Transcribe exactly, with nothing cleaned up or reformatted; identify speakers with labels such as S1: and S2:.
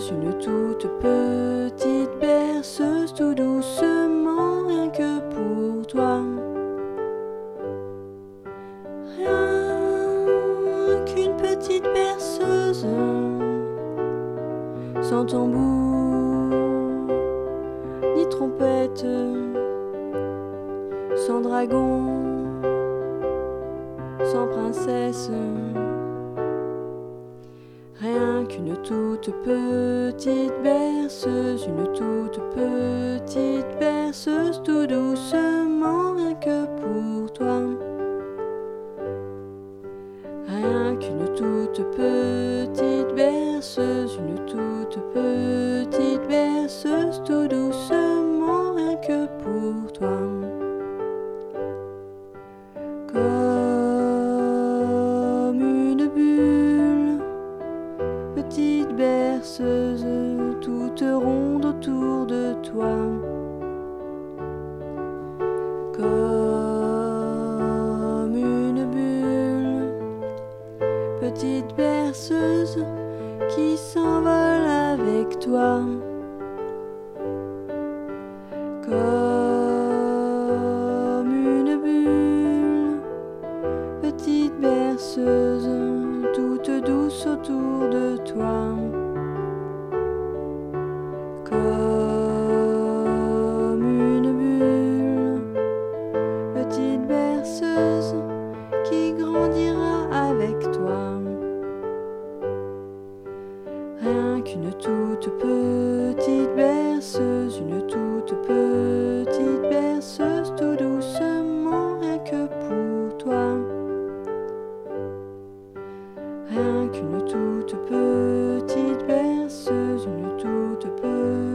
S1: berceuse, une toute petite berceuse, tout doucement, rien que pour toi. Rien qu'une petite berceuse, sans tambour ni trompette, sans dragon, sans princesse. Rien qu'une toute petite berceuse, une toute petite berceuse, tout doucement, rien que pour toi. Rien qu'une toute petite berceuse, une toute petite berceuse, tout doucement, rien que pour toi. Comme une bulle, petite berceuse, toute ronde autour de toi. Comme une bulle, petite berceuse qui s'envole avec toi. Comme une bulle, petite berceuse, toute douce autour de toi. Comme une bulle, petite berceuse qui grandira avec toi. Rien qu'une toute petite berceuse, une toute petite berceuse, tout doucement, rien que pour toi. Rien qu'une toute petite berceuse, une toute petite